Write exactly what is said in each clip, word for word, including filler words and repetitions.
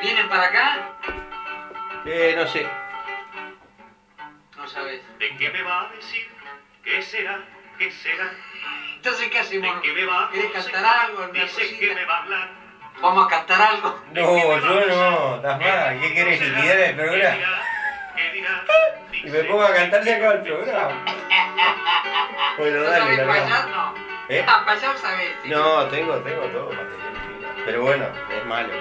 ¿Vienen para acá? Eh, no sé. No sabes. ¿De qué me va a decir? ¿Qué será? ¿Qué será? Entonces, ¿qué hacemos? ¿De qué me va a ¿Querés aconsejar? cantar algo? ¿Una Dice cosita? que me va a hablar. ¿Vamos a cantar algo? No, yo no, estás mal. ¿Qué querés liquidar el programa? ¿Qué dirá? Y me pongo a cantar se acaba el programa. Bueno, ¿No dale, sabés largamos. payar? No. ¿Eh? Ah, payar sabés. Sí. No, tengo, tengo todo material pila. Pero bueno, es malo.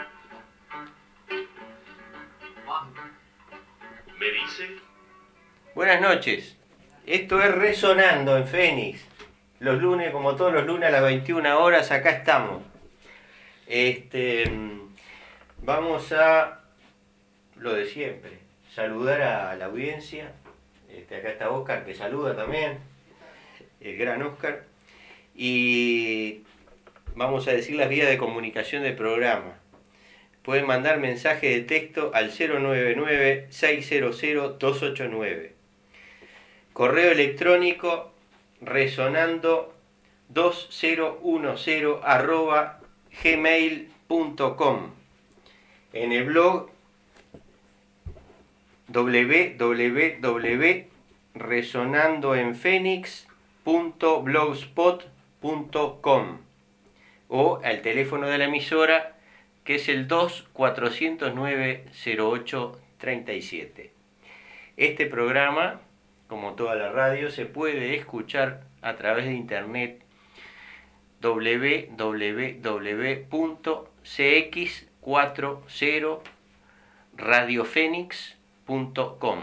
Me dice. Buenas noches. Esto es Resonando en Fénix. Los lunes, como todos los lunes a las veintiuna horas, acá estamos. Este, vamos a lo de siempre. Saludar a la audiencia. Este, acá está Oscar, que saluda también. El gran Oscar. Y vamos a decir las vías de comunicación del programa. Pueden mandar mensaje de texto al cero nueve nueve, seis cero cero, dos ocho nueve. Correo electrónico resonando dos mil diez arroba gmail punto com. En el blog w w w punto resonando en fénix punto blogspot punto com o al teléfono de la emisora, que es el dos cuatrocientos nueve cero ocho treinta y siete. Este programa, como toda la radio, se puede escuchar a través de internet w w w punto c x cuarenta radiofenix punto com.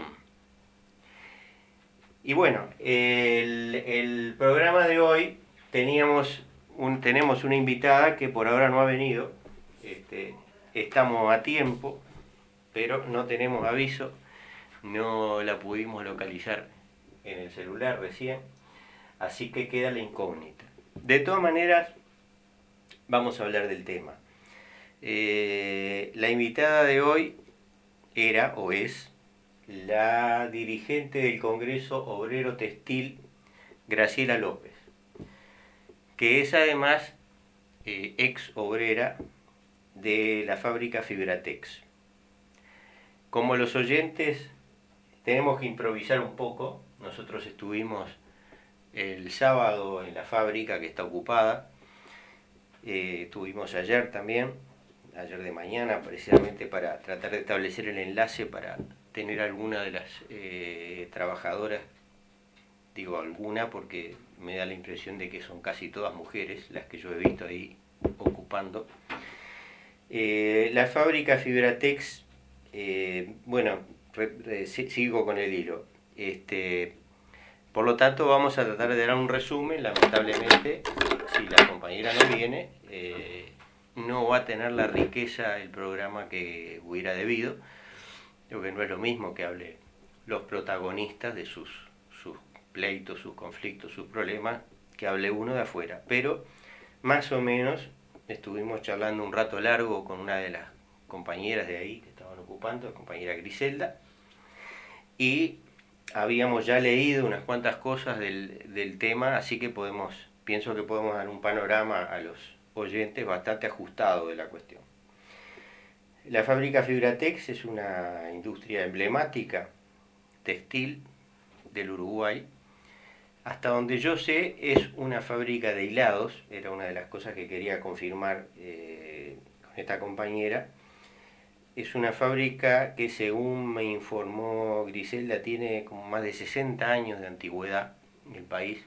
Y bueno, el, el programa de hoy teníamos un, tenemos una invitada que por ahora no ha venido. Este, estamos a tiempo, pero no tenemos aviso. No la pudimos localizar en el celular recién, así que queda la incógnita. De todas maneras, vamos a hablar del tema. Eh, la invitada de hoy era o es la dirigente del Congreso Obrero Textil, Graciela López, que es además eh, ex obrera de la fábrica Fibratex. Como los oyentes tenemos que improvisar un poco, nosotros estuvimos el sábado en la fábrica que está ocupada, eh, estuvimos ayer también, ayer de mañana, precisamente para tratar de establecer el enlace para tener alguna de las eh, trabajadoras, digo alguna porque me da la impresión de que son casi todas mujeres las que yo he visto ahí ocupando. Eh, la fábrica Fibratex, eh, bueno, re, re, sigo con el hilo. Este, por lo tanto, vamos a tratar de dar un resumen. Lamentablemente, si la compañera no viene, eh, no va a tener la riqueza el programa que hubiera debido. Creo que no es lo mismo que hable los protagonistas de sus, sus pleitos, sus conflictos, sus problemas, que hable uno de afuera. Pero, más o menos, estuvimos charlando un rato largo con una de las compañeras de ahí que estaban ocupando, la compañera Griselda, y habíamos ya leído unas cuantas cosas del, del tema, así que podemos, pienso que podemos dar un panorama a los oyentes bastante ajustado de la cuestión. La fábrica Fibratex es una industria emblemática textil del Uruguay. Hasta donde yo sé, es una fábrica de hilados, era una de las cosas que quería confirmar eh, con esta compañera. Es una fábrica que, según me informó Griselda, tiene como más de sesenta años de antigüedad en el país.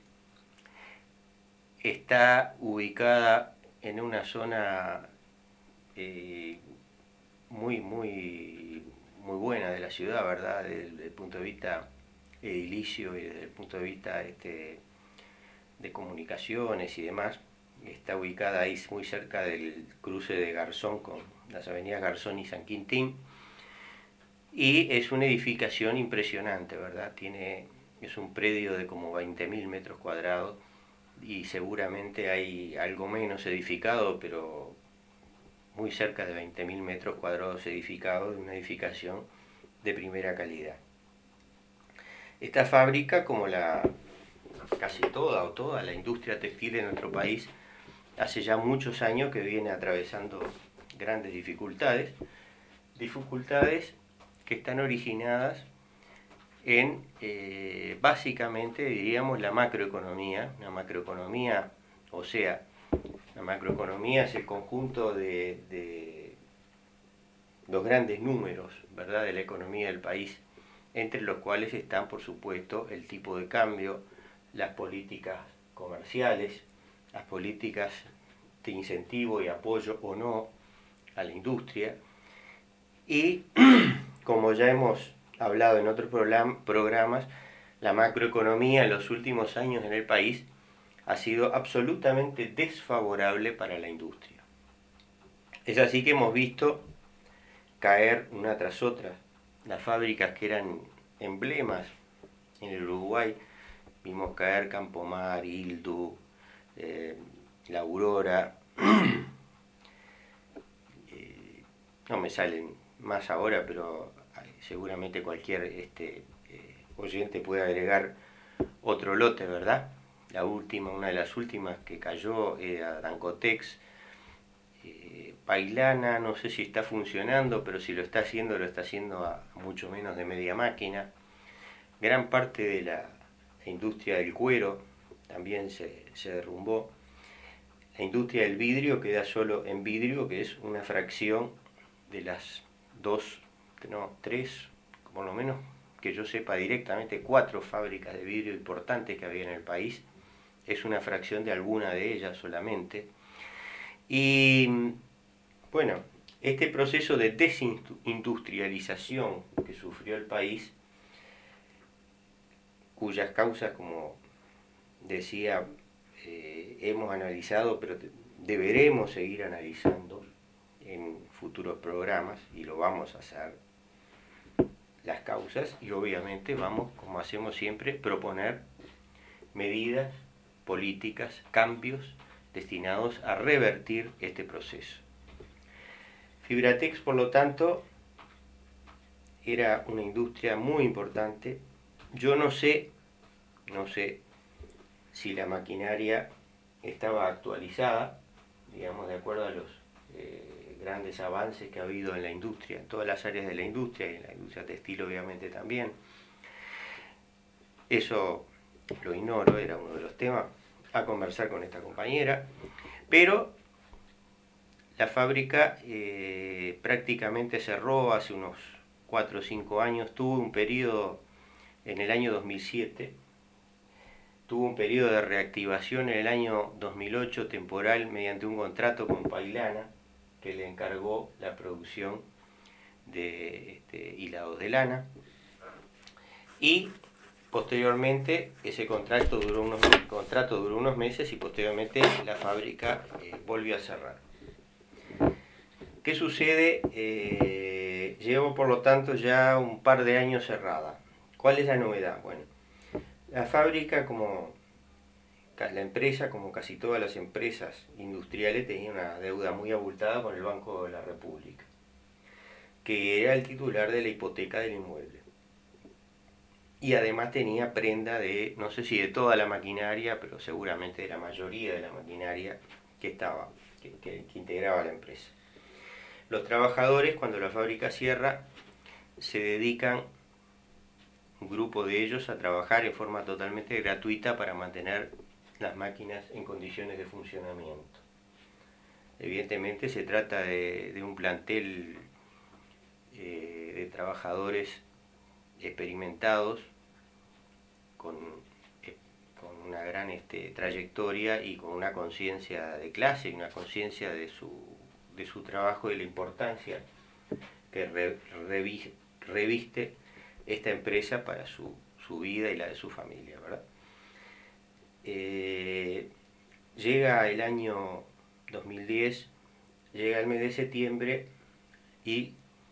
Está ubicada en una zona eh, muy, muy, muy buena de la ciudad, ¿verdad? Desde, desde el punto de vista edilicio y desde el punto de vista este, de comunicaciones y demás. Está ubicada ahí muy cerca del cruce de Garzón con las avenidas Garzón y San Quintín, y es una edificación impresionante, ¿verdad? Tiene, es un predio de como veinte mil metros cuadrados y seguramente hay algo menos edificado, pero muy cerca de veinte mil metros cuadrados edificados, de una edificación de primera calidad. Esta fábrica, como la casi toda o toda la industria textil en nuestro país, hace ya muchos años que viene atravesando grandes dificultades. dificultades que están originadas en, eh, básicamente, diríamos, la macroeconomía. La macroeconomía, o sea, la macroeconomía es el conjunto de, de los grandes números, ¿verdad?, de la economía del país, entre los cuales están, por supuesto, el tipo de cambio, las políticas comerciales, las políticas de incentivo y apoyo o no a la industria. Y, como ya hemos hablado en otros programas, la macroeconomía en los últimos años en el país ha sido absolutamente desfavorable para la industria. Es así que hemos visto caer una tras otra las fábricas que eran emblemas en el Uruguay. Vimos caer Campomar, Ildu, eh, La Aurora, eh, no me salen más ahora, pero seguramente cualquier este, eh, oyente puede agregar otro lote, ¿verdad? La última, una de las últimas que cayó era Dancotex. eh, Pailana, no sé si está funcionando, pero si lo está haciendo, lo está haciendo a mucho menos de media máquina. Gran parte de la industria del cuero también se, se derrumbó. La industria del vidrio queda solo en vidrio, que es una fracción de las dos, no, tres, por lo menos que yo sepa directamente, cuatro fábricas de vidrio importantes que había en el país. Es una fracción de alguna de ellas solamente. Y bueno, este proceso de desindustrialización que sufrió el país, cuyas causas, como decía, eh, hemos analizado, pero deberemos seguir analizando en futuros programas, y lo vamos a hacer, las causas, y obviamente vamos, como hacemos siempre, proponer medidas, políticas, cambios destinados a revertir este proceso. Fibratex, por lo tanto, era una industria muy importante. Yo no sé, no sé si la maquinaria estaba actualizada, digamos, de acuerdo a los eh, grandes avances que ha habido en la industria, en todas las áreas de la industria, y en la industria textil obviamente también. Eso lo ignoro, era uno de los temas a conversar con esta compañera, pero la fábrica eh, prácticamente cerró hace unos cuatro o cinco años. Tuvo un periodo en el año dos mil siete, tuvo un periodo de reactivación en el año dos mil ocho temporal mediante un contrato con Pailana, que le encargó la producción de este, hilados de lana, y posteriormente ese contrato duró unos, el contrato duró unos meses y posteriormente la fábrica eh, volvió a cerrar. ¿Qué sucede? Eh, llevo por lo tanto ya un par de años cerrada. ¿Cuál es la novedad? Bueno, la fábrica, como la empresa, como casi todas las empresas industriales, tenía una deuda muy abultada con el Banco de la República, que era el titular de la hipoteca del inmueble. Y además tenía prenda de, no sé si de toda la maquinaria, pero seguramente de la mayoría de la maquinaria que estaba, que, que, que integraba la empresa. Los trabajadores, cuando la fábrica cierra, se dedican, un grupo de ellos, a trabajar en forma totalmente gratuita para mantener las máquinas en condiciones de funcionamiento. Evidentemente se trata de, de un plantel eh, de trabajadores experimentados, con, eh, con una gran este, trayectoria y con una conciencia de clase y una conciencia de su, de su trabajo y la importancia que re, revi, reviste esta empresa para su, su vida y la de su familia, ¿verdad? Eh, llega el año dos mil diez, llega el mes de septiembre y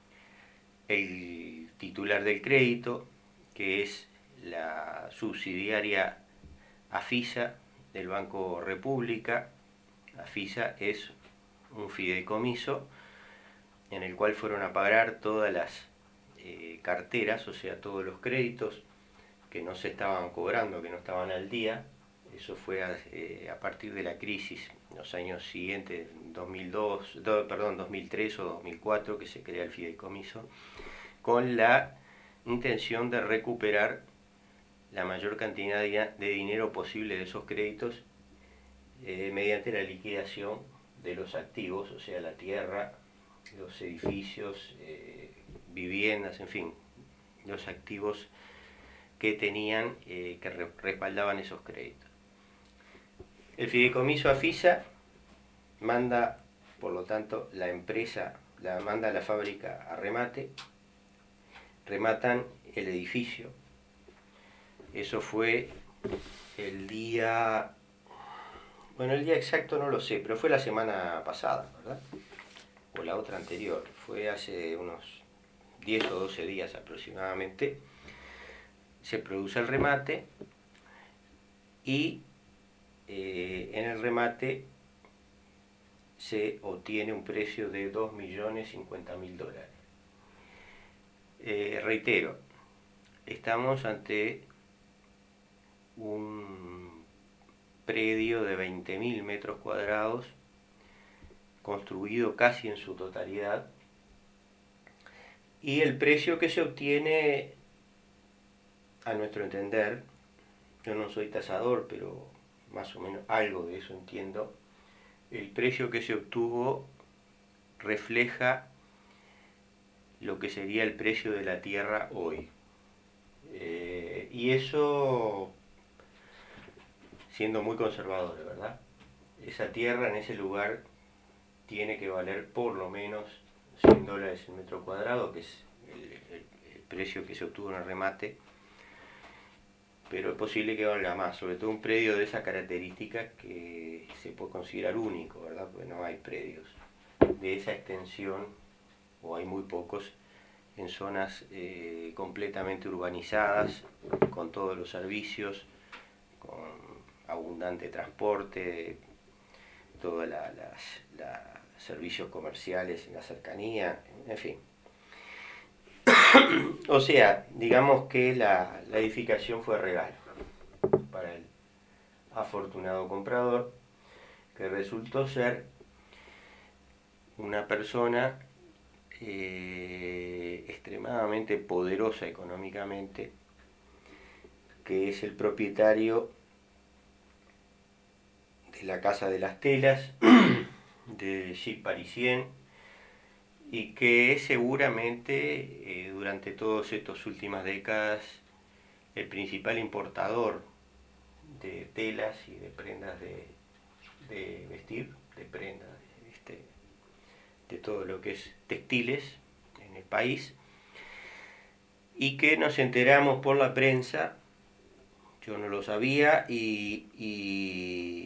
el titular del crédito, que es la subsidiaria AFISA del Banco República. AFISA es un fideicomiso en el cual fueron a pagar todas las eh, carteras, o sea, todos los créditos que no se estaban cobrando, que no estaban al día. Eso fue a, eh, a partir de la crisis los años siguientes, dos mil dos, do, perdón, dos mil tres o dos mil cuatro, que se crea el fideicomiso, con la intención de recuperar la mayor cantidad de, de dinero posible de esos créditos eh, mediante la liquidación de los activos, o sea, la tierra, los edificios, eh, viviendas, en fin, los activos que tenían, eh, que re respaldaban esos créditos. El fideicomiso AFISA manda, por lo tanto, la empresa, la manda a la fábrica a remate, rematan el edificio. Eso fue el día, bueno, el día exacto no lo sé, pero fue la semana pasada, ¿verdad? O la otra anterior, fue hace unos diez o doce días aproximadamente. Se produce el remate y eh, en el remate se obtiene un precio de dos millones cincuenta mil dólares. Eh, reitero, estamos ante un predio de veinte mil metros cuadrados, construido casi en su totalidad, y el precio que se obtiene, a nuestro entender, yo no soy tasador, pero más o menos algo de eso entiendo, el precio que se obtuvo refleja lo que sería el precio de la tierra hoy. Eh, y eso, siendo muy conservador, ¿verdad? Esa tierra en ese lugar tiene que valer por lo menos cien dólares el metro cuadrado, que es el, el, el precio que se obtuvo en el remate, pero es posible que valga más, sobre todo un predio de esa característica que se puede considerar único, ¿verdad? Porque no hay predios de esa extensión, o hay muy pocos, en zonas eh, completamente urbanizadas, con todos los servicios, con abundante transporte, todos los servicios comerciales en la cercanía, en fin. O sea, digamos que la, la edificación fue regalo para el afortunado comprador, que resultó ser una persona eh, extremadamente poderosa económicamente, que es el propietario de la Casa de las Telas, de Gilles Parisien, y que es seguramente eh, durante todas estas últimas décadas el principal importador de telas y de prendas de, de vestir, de prendas, de, este, de todo lo que es textiles en el país, y que nos enteramos por la prensa, yo no lo sabía y, y,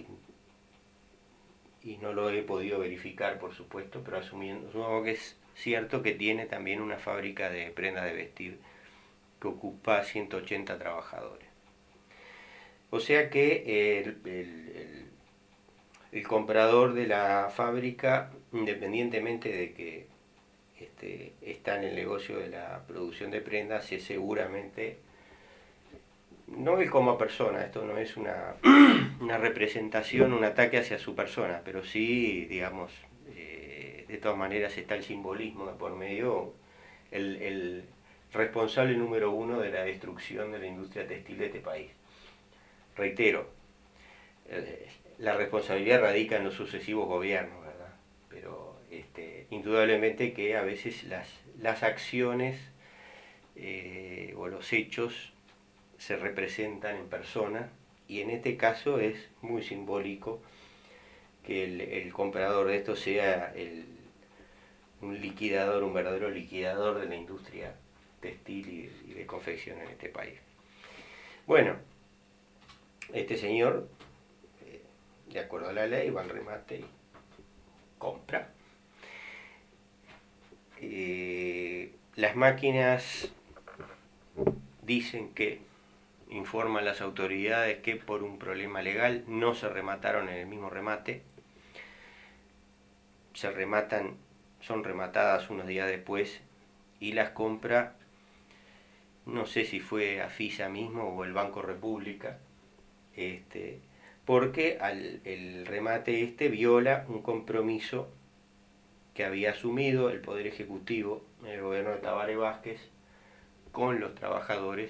y no lo he podido verificar, por supuesto, pero asumiendo, asumo que es cierto que tiene también una fábrica de prendas de vestir que ocupa ciento ochenta trabajadores. O sea que el, el, el, el comprador de la fábrica, independientemente de que este, está en el negocio de la producción de prendas, es seguramente, no él como persona, esto no es una, una representación, un ataque hacia su persona, pero sí, digamos, eh, de todas maneras está el simbolismo de por medio, el, el responsable número uno de la destrucción de la industria textil de este país. Reitero, eh, la responsabilidad radica en los sucesivos gobiernos, ¿verdad? Pero este, indudablemente que a veces las, las acciones eh, o los hechos se representan en persona, y en este caso es muy simbólico que el, el comprador de esto sea el, un liquidador, un verdadero liquidador de la industria textil y, y de confección en este país. Bueno, este señor, eh, de acuerdo a la ley, va al remate y compra. Eh, las máquinas dicen que informan las autoridades que por un problema legal no se remataron en el mismo remate, se rematan, son rematadas unos días después, y las compra, no sé si fue AFISA mismo o el Banco República, este, porque al, el remate este viola un compromiso que había asumido el Poder Ejecutivo, el gobierno de Tabaré Vázquez, con los trabajadores,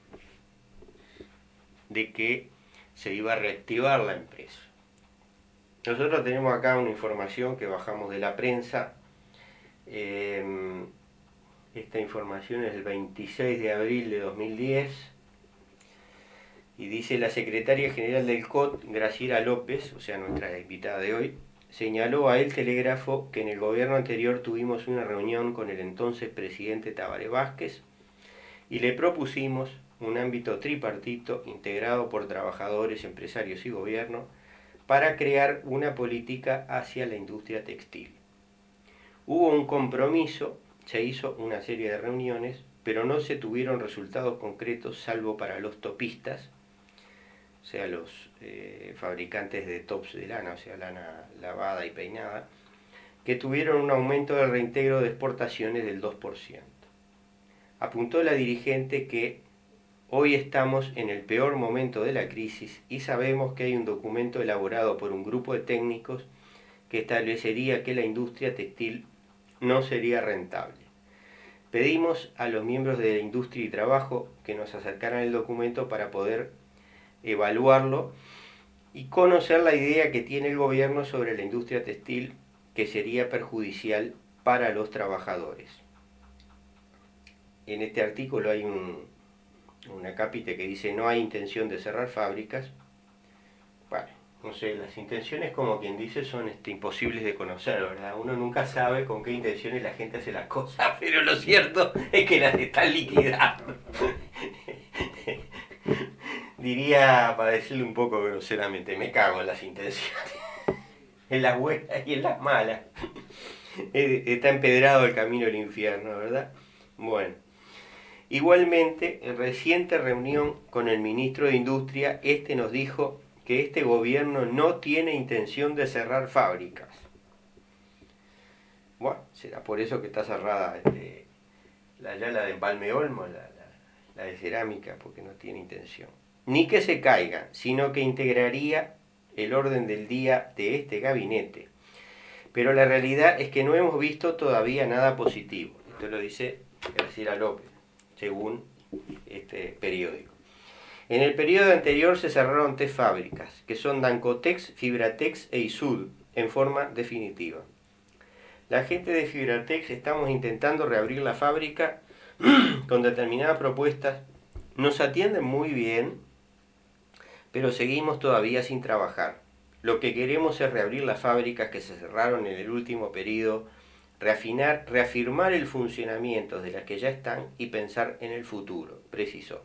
de que se iba a reactivar la empresa. Nosotros tenemos acá una información que bajamos de la prensa. Eh, esta información es del veintiséis de abril de dos mil diez y dice: la secretaria general del C O T, Graciela López, o sea nuestra invitada de hoy, señaló a El Telégrafo que en el gobierno anterior tuvimos una reunión con el entonces presidente Tabaré Vázquez y le propusimos un ámbito tripartito integrado por trabajadores, empresarios y gobierno para crear una política hacia la industria textil. Hubo un compromiso, se hizo una serie de reuniones, pero no se tuvieron resultados concretos salvo para los topistas, o sea, los eh, fabricantes de tops de lana, o sea, lana lavada y peinada, que tuvieron un aumento del reintegro de exportaciones del dos por ciento. Apuntó la dirigente que hoy estamos en el peor momento de la crisis y sabemos que hay un documento elaborado por un grupo de técnicos que establecería que la industria textil no sería rentable. Pedimos a los miembros de la industria y trabajo que nos acercaran el documento para poder evaluarlo y conocer la idea que tiene el gobierno sobre la industria textil, que sería perjudicial para los trabajadores. En este artículo hay un, una capite que dice: no hay intención de cerrar fábricas. Bueno, no sé, las intenciones, como quien dice, son este, imposibles de conocer, ¿verdad? Uno nunca sabe con qué intenciones la gente hace las cosas, pero lo cierto es que las están liquidando. Diría, para decirle un poco groseramente, me cago en las intenciones, en las buenas y en las malas. Está empedrado el camino al infierno, ¿verdad? Bueno, igualmente, en reciente reunión con el ministro de Industria, este nos dijo que este gobierno no tiene intención de cerrar fábricas. Bueno, será por eso que está cerrada este, la, ya la de Empalme Olmo, la, la, la de cerámica, porque no tiene intención. Ni que se caiga, sino que integraría el orden del día de este gabinete. Pero la realidad es que no hemos visto todavía nada positivo. Esto lo dice Graciela López, según este periódico. En el periodo anterior se cerraron tres fábricas, que son Dancotex, Fibratex e Isud, en forma definitiva. La gente de Fibratex estamos intentando reabrir la fábrica con determinadas propuestas. Nos atienden muy bien, pero seguimos todavía sin trabajar. Lo que queremos es reabrir las fábricas que se cerraron en el último periodo, reafinar, reafirmar el funcionamiento de las que ya están y pensar en el futuro, precisó.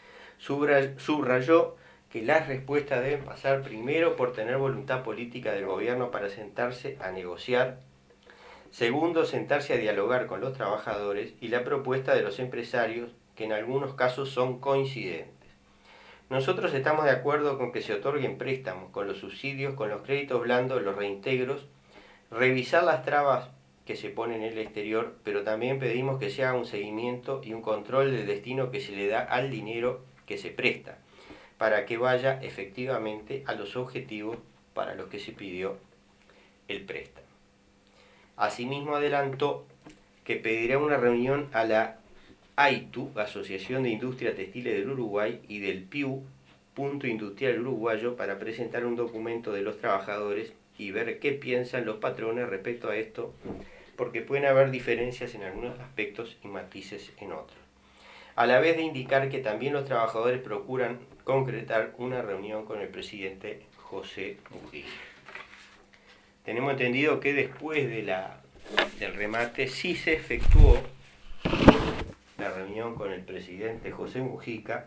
Subrayó que las respuestas deben pasar primero por tener voluntad política del gobierno para sentarse a negociar, segundo, sentarse a dialogar con los trabajadores y la propuesta de los empresarios, que en algunos casos son coincidentes. Nosotros estamos de acuerdo con que se otorguen préstamos, con los subsidios, con los créditos blandos, los reintegros, revisar las trabas que se ponen en el exterior, pero también pedimos que se haga un seguimiento y un control del destino que se le da al dinero que se presta, para que vaya efectivamente a los objetivos para los que se pidió el préstamo. Asimismo adelantó que pedirá una reunión a la AITU, Asociación de Industria Textiles del Uruguay, y del P I U, Punto Industrial Uruguayo, para presentar un documento de los trabajadores y ver qué piensan los patrones respecto a esto, porque pueden haber diferencias en algunos aspectos y matices en otros. A la vez de indicar que también los trabajadores procuran concretar una reunión con el presidente José Mujica. Tenemos entendido que después de la, del remate sí se efectuó la reunión con el presidente José Mujica,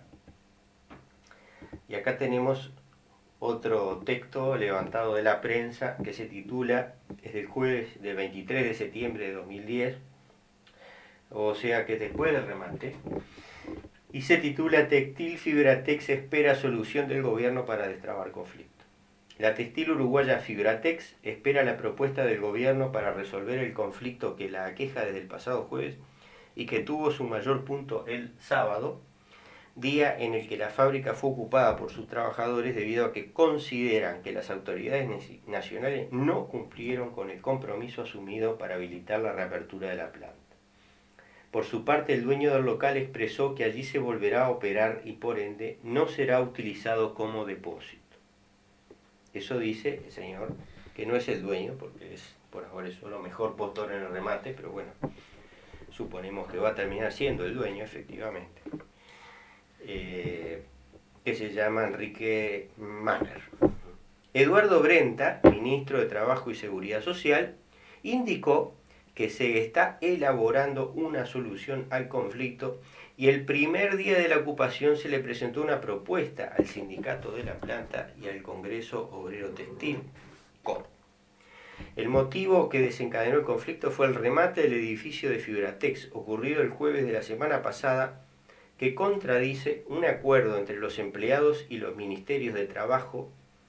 y acá tenemos otro texto levantado de la prensa que se titula, es del jueves del veintitrés de septiembre de dos mil diez, o sea que después del remate, y se titula: Textil Fibratex espera solución del gobierno para destrabar conflicto. La textil uruguaya Fibratex espera la propuesta del gobierno para resolver el conflicto que la aqueja desde el pasado jueves y que tuvo su mayor punto el sábado, día en el que la fábrica fue ocupada por sus trabajadores debido a que consideran que las autoridades nacionales no cumplieron con el compromiso asumido para habilitar la reapertura de la planta. Por su parte, el dueño del local expresó que allí se volverá a operar y por ende no será utilizado como depósito. Eso dice el señor, que no es el dueño, porque es por ahora es solo mejor postor en el remate, pero bueno, suponemos que va a terminar siendo el dueño, efectivamente. Eh, que se llama Enrique Manner. Eduardo Brenta, ministro de Trabajo y Seguridad Social, indicó que se está elaborando una solución al conflicto y el primer día de la ocupación se le presentó una propuesta al sindicato de la planta y al Congreso Obrero Textil, C O T. El motivo que desencadenó el conflicto fue el remate del edificio de Fibratex ocurrido el jueves de la semana pasada, que contradice un acuerdo entre los empleados y los ministerios de Trabajo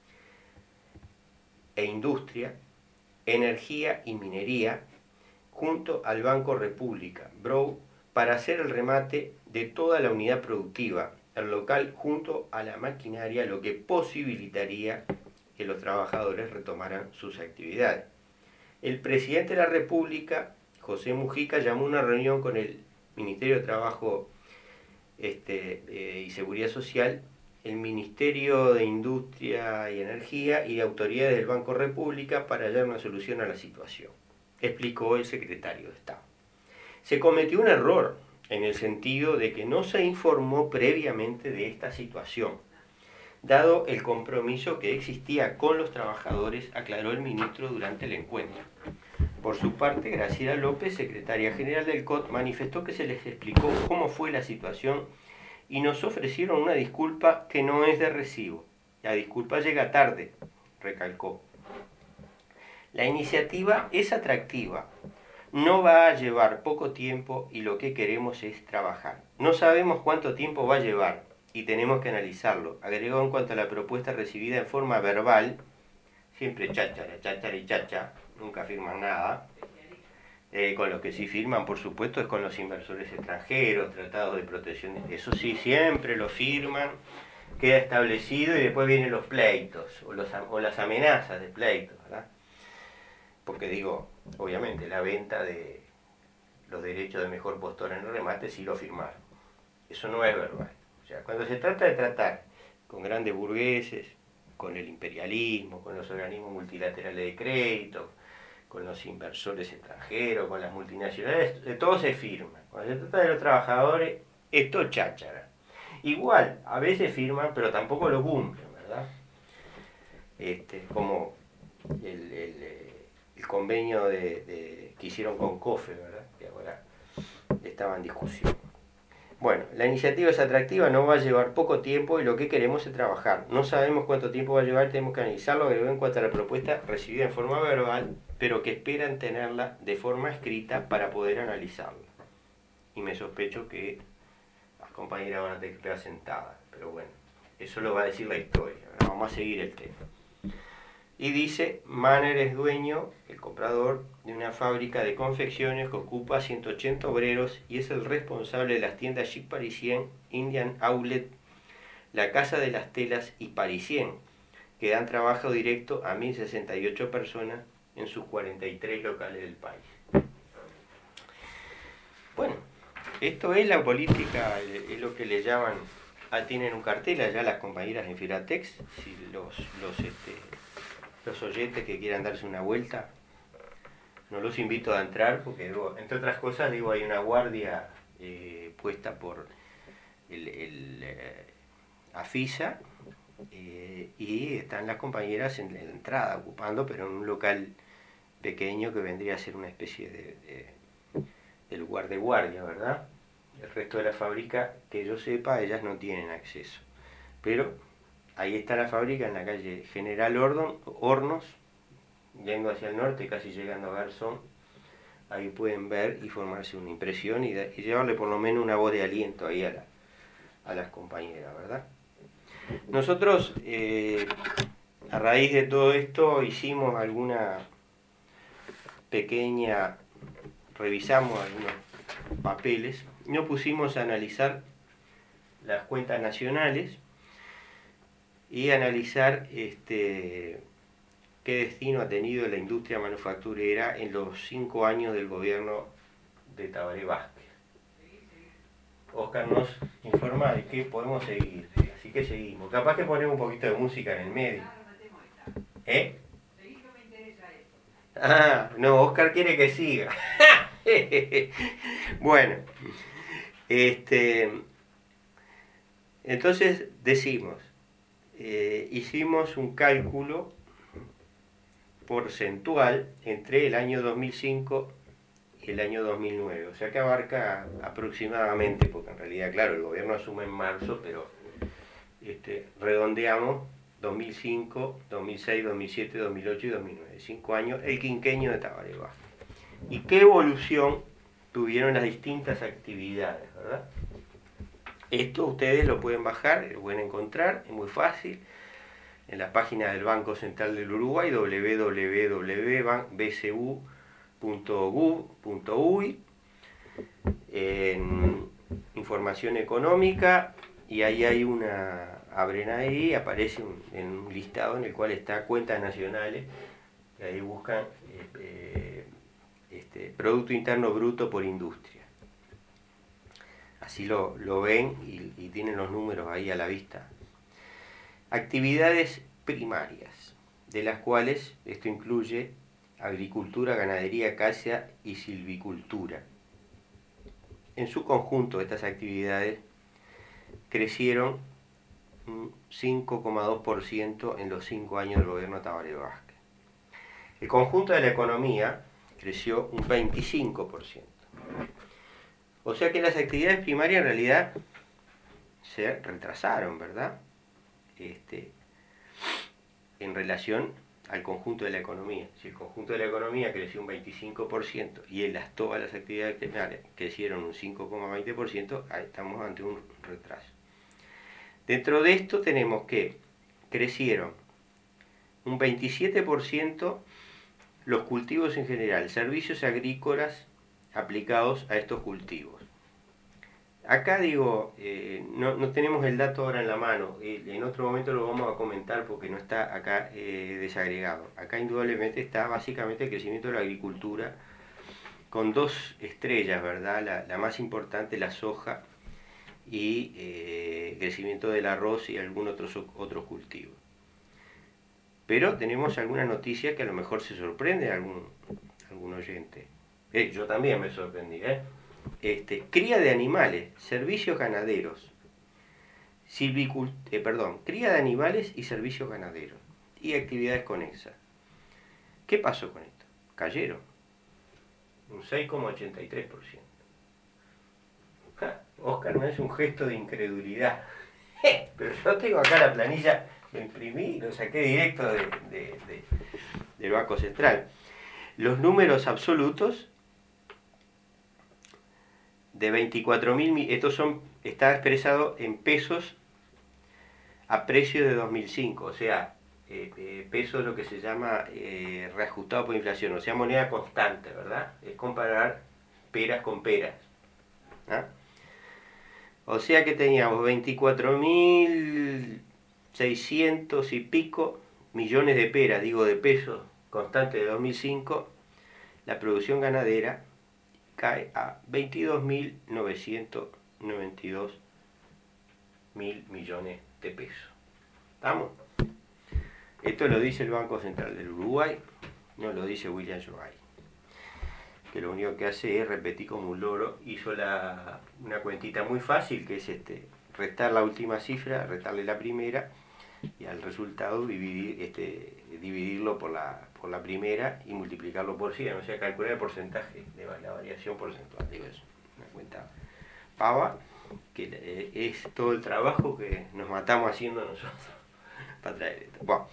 e Industria, Energía y Minería, junto al Banco República, B R O W, para hacer el remate de toda la unidad productiva, el local junto a la maquinaria, lo que posibilitaría que los trabajadores retomaran sus actividades. El presidente de la República, José Mujica, llamó a una reunión con el Ministerio de Trabajo este, eh, y Seguridad Social, el Ministerio de Industria y Energía y autoridades del Banco República para hallar una solución a la situación, explicó el secretario de Estado. Se cometió un error en el sentido de que no se informó previamente de esta situación, dado el compromiso que existía con los trabajadores, aclaró el ministro durante el encuentro. Por su parte, Graciela López, secretaria general del C O T, manifestó que se les explicó cómo fue la situación y nos ofrecieron una disculpa que no es de recibo. La disculpa llega tarde, recalcó. La iniciativa es atractiva, no va a llevar poco tiempo y lo que queremos es trabajar. No sabemos cuánto tiempo va a llevar y tenemos que analizarlo, agregó en cuanto a la propuesta recibida en forma verbal, siempre cháchara, cháchara y chacha, nunca firman nada. Eh, con los que sí firman, por supuesto, es con los inversores extranjeros, tratados de protección, eso sí, siempre lo firman, queda establecido y después vienen los pleitos, o, los, o las amenazas de pleitos, ¿verdad? Porque digo, obviamente, la venta de los derechos de mejor postor en el remate sí lo firmaron, eso no es verbal. O sea, cuando se trata de tratar con grandes burgueses, con el imperialismo, con los organismos multilaterales de crédito, con los inversores extranjeros, con las multinacionales, de todo se firma. Cuando se trata de los trabajadores, esto cháchara. Igual, a veces firman, pero tampoco lo cumplen, ¿verdad? Este, como el, el, el convenio de, de, que hicieron con COFE, ¿verdad? Que ahora estaba en discusión. Bueno, la iniciativa es atractiva, no va a llevar poco tiempo y lo que queremos es trabajar. No sabemos cuánto tiempo va a llevar, tenemos que analizarlo, agregó en cuanto a la propuesta recibida en forma verbal, pero que esperan tenerla de forma escrita para poder analizarla. Y me sospecho que las compañeras van a tener que quedar sentadas, pero bueno, eso lo va a decir la historia. Ahora vamos a seguir el tema. Y dice, Manner es dueño, el comprador, de una fábrica de confecciones que ocupa ciento ochenta obreros y es el responsable de las tiendas Chic Parisien, Indian Outlet, la Casa de las Telas y Parisien, que dan trabajo directo a mil sesenta y ocho personas en sus cuarenta y tres locales del país. Bueno, esto es la política, es lo que le llaman, ah, tienen un cartel allá las compañeras en Fibratex, si los, los, este, los oyentes que quieran darse una vuelta, no los invito a entrar porque, digo, entre otras cosas, digo, hay una guardia eh, puesta por el, el eh, AFISA eh, y están las compañeras en la entrada ocupando, pero en un local pequeño que vendría a ser una especie de, de, de lugar de guardia, ¿verdad? El resto de la fábrica, que yo sepa, ellas no tienen acceso. Pero ahí está la fábrica en la calle General Ordon, Hornos, yendo hacia el norte, casi llegando a Garzón. Ahí pueden ver y formarse una impresión y, de, y llevarle por lo menos una voz de aliento ahí a, la, a las compañeras, ¿verdad? Nosotros, eh, a raíz de todo esto, hicimos alguna pequeña, revisamos algunos papeles, nos pusimos a analizar las cuentas nacionales y analizar este, qué destino ha tenido la industria manufacturera en los cinco años del gobierno de Tabaré Vázquez. Oscar nos informa de qué podemos seguir, así que seguimos. Capaz que ponemos un poquito de música en el medio. ¿Eh? Ah, no, Oscar quiere que siga. Bueno, este, entonces decimos, eh, hicimos un cálculo porcentual entre el año dos mil cinco y el año dos mil nueve, o sea que abarca aproximadamente, porque en realidad, claro, el gobierno asume en marzo, pero este, redondeamos dos mil cinco, dos mil seis, dos mil siete, dos mil ocho y dos mil nueve, cinco años, el quinquenio de Tabaré Vázquez. ¿Y qué evolución tuvieron las distintas actividades, verdad? Esto ustedes lo pueden bajar, lo pueden encontrar, es muy fácil, en la página del Banco Central del Uruguay, w w w punto b c u punto gov punto uy, en información económica, y ahí hay una, abren ahí, aparece un, en un listado en el cual está cuentas nacionales, y ahí buscan eh, eh, este, Producto Interno Bruto por industria. Así lo, lo ven y, y tienen los números ahí a la vista. Actividades primarias, de las cuales esto incluye agricultura, ganadería, caza y silvicultura. En su conjunto, estas actividades crecieron un cinco coma dos por ciento en los cinco años del gobierno de Tabaré Vázquez. El conjunto de la economía creció un veinticinco por ciento. O sea que las actividades primarias en realidad se retrasaron, ¿verdad? Este, en relación al conjunto de la economía. Si el conjunto de la economía creció un veinticinco por ciento y en las, todas las actividades primarias crecieron un cinco coma veinte por ciento, ahí estamos ante un retraso. Dentro de esto tenemos que crecieron un veintisiete por ciento los cultivos en general, servicios agrícolas aplicados a estos cultivos. Acá digo, eh, no, no tenemos el dato ahora en la mano, eh, en otro momento lo vamos a comentar porque no está acá eh, desagregado. Acá indudablemente está básicamente el crecimiento de la agricultura con dos estrellas, ¿verdad? La, la más importante, la soja, y eh, crecimiento del arroz y algunos otros, otros cultivos. Pero tenemos algunas noticias que a lo mejor se sorprende a algún, algún oyente. Eh, yo también me sorprendí, ¿eh? Este, cría de animales, servicios ganaderos, silvicult eh, perdón, cría de animales y servicios ganaderos, y actividades conexas. ¿Qué pasó con esto? Cayeron un seis coma ochenta y tres por ciento. Ja, Oscar no es un gesto de incredulidad, pero yo tengo acá la planilla, lo imprimí, lo saqué directo de, de, de, del Banco Central. Los números absolutos de veinticuatro mil, estos son, está expresado en pesos a precio de dos mil cinco, o sea, eh, eh, peso es lo que se llama eh, reajustado por inflación, o sea, moneda constante, ¿verdad? Es comparar peras con peras, ¿ah? O sea que teníamos veinticuatro mil seiscientos y pico millones de peras, digo de pesos constantes de dos mil cinco, la producción ganadera cae a veintidós mil novecientos noventa y dos mil millones de pesos. ¿Estamos? Esto lo dice el Banco Central del Uruguay, no lo dice William Joy, que lo único que hace es repetir como un loro. Hizo la, una cuentita muy fácil, que es este, restar la última cifra, restarle la primera, y al resultado dividir, este, dividirlo por la, por la primera y multiplicarlo por cien, o sea, calcular el porcentaje de la variación porcentual. Digo, es una cuenta pava, que es todo el trabajo que nos matamos haciendo nosotros para traer esto. Bueno,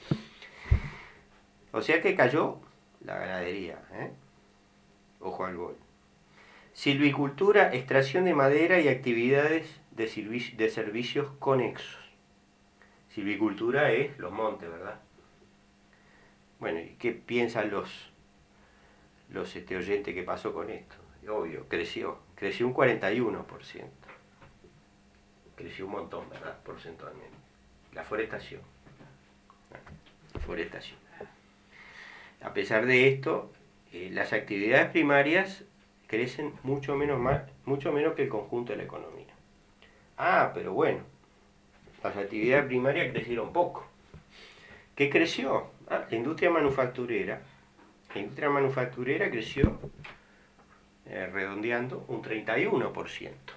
o sea que cayó la ganadería, ¿eh? Ojo al gol. Silvicultura, extracción de madera y actividades de, servici de servicios conexos. Silvicultura es los montes, ¿verdad? Bueno, ¿y qué piensan los, los este, oyentes que pasó con esto? Obvio, creció. Creció un cuarenta y uno por ciento. creció un montón, ¿verdad? Porcentualmente. La forestación. La forestación. A pesar de esto, eh, las actividades primarias crecen mucho menos, más, mucho menos que el conjunto de la economía. Ah, pero bueno, las actividades primarias crecieron poco. ¿Qué creció? Ah, la industria manufacturera. La industria manufacturera creció, eh, redondeando, un treinta y uno por ciento.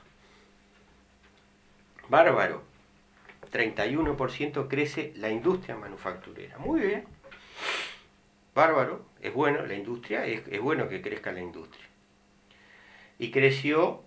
Bárbaro. treinta y uno por ciento crece la industria manufacturera. Muy bien. Bárbaro. Es bueno la industria, es, es bueno que crezca la industria. Y creció